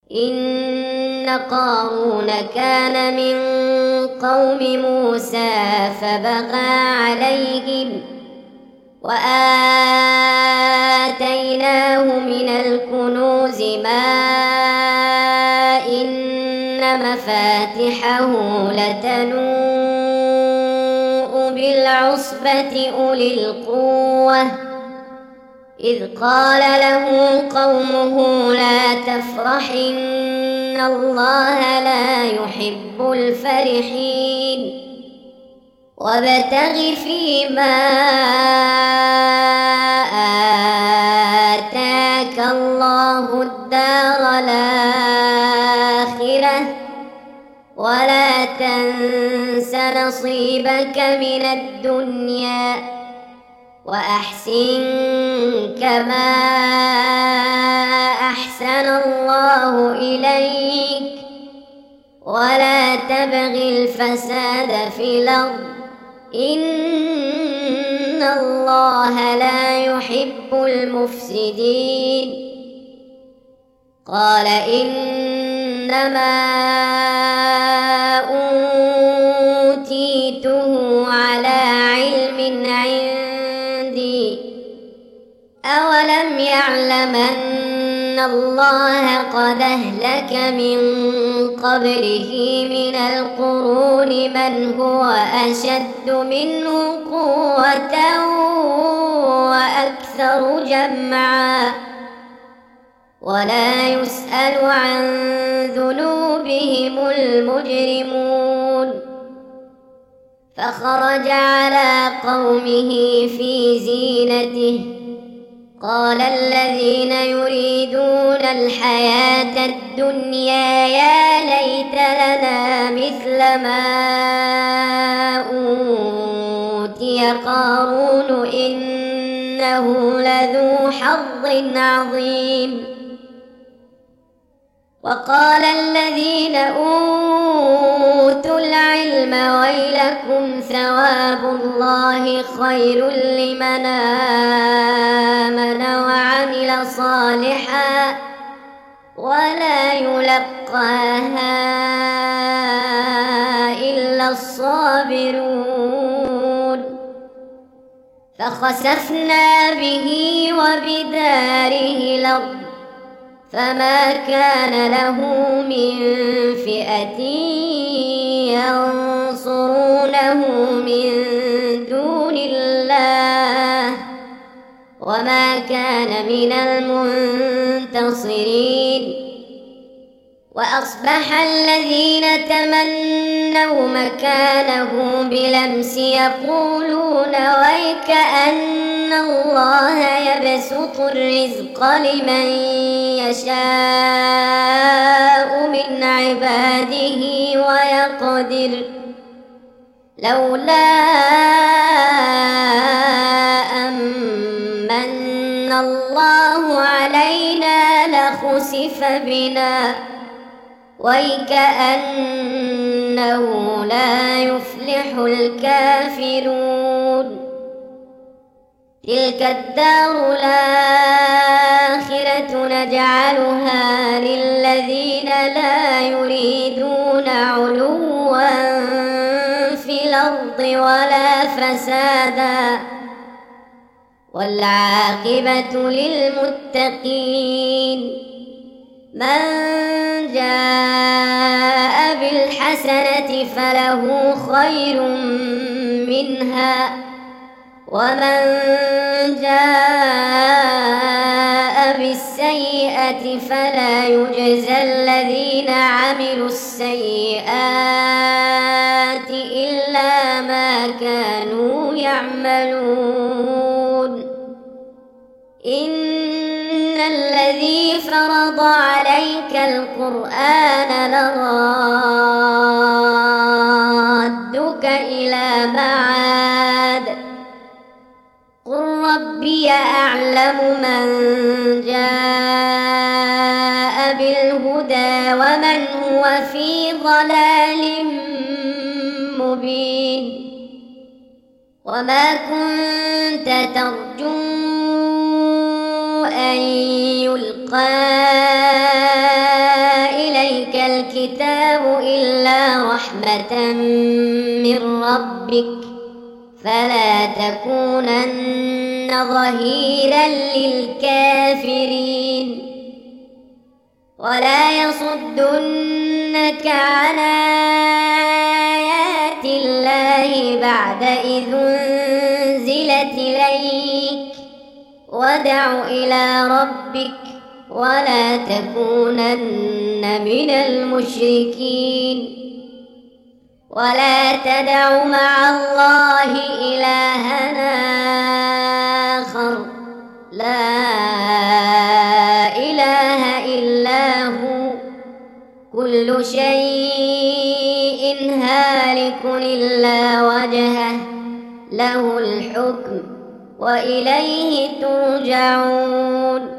إن قارون كان من قوم موسى فبغى عليهم وآتيناه من الكنوز ما إن مفاتحه لتنوء بالعصبة أولي القوة إذ قال له قومه لا تفرح إن الله لا يحب الفرحين وابتغ فيما آتاك الله الدار الآخرة ولا تنس نصيبك من الدنيا وأحسن كما أحسن الله إليك ولا تبغ الفساد في الأرض إن الله لا يحب المفسدين قال إنما أوتيته على علم عندي أولم يعلم أن الله قد أهلك من قبله من القرون من هو أشد منه قوة وأكثر جمعا ولا يسأل عن ذنوبهم المجرمون فخرج على قومه في زينته قال الذين يريدون الحياة الدنيا يا ليت لنا مثل ما أوتي قارون إنه لذو حظ عظيم وقال الذين أوتوا العلم ويلكم ثواب الله خير لمن آمن وعمل صالحا ولا يلقاها إلا الصابرون فخسفنا به وبداره الأرض فما كان له من فئة ينصرونه من دون الله وما كان من المنتصرين وأصبح الذين تمنوا مكانه بالأمس يقولون ويكأن الله يبسط الرزق لمن يشاء من عباده ويقدر لولا أمن الله علينا لخسف بنا ويكأنه لا يفلح الكافرون تلك الدار الآخرة نجعلها للذين لا يريدون علوا في الأرض ولا فسادا والعاقبة للمتقين من جاء بالحسنة فله خير منها ومن جاء بالسيئة فلا يجزى الذين عملوا السيئات إلا ما كانوا يعملون إن الذي فرض عليك القرآن لرادك إلى معاد قل ربي أعلم من جاء بالهدى ومن هو في ضلال مبين وما كنت ترجو أن يلقى الكتاب إلا رحمة من ربك فلا تكونن ظهيرا للكافرين ولا يصدنك عن آيات الله بعد إذ أنزلت إليك وادع إلى ربك ولا تكونن من المشركين ولا تدع مع الله إلها آخر لا إله إلا هو كل شيء هالك إلا وجهه له الحكم وإليه ترجعون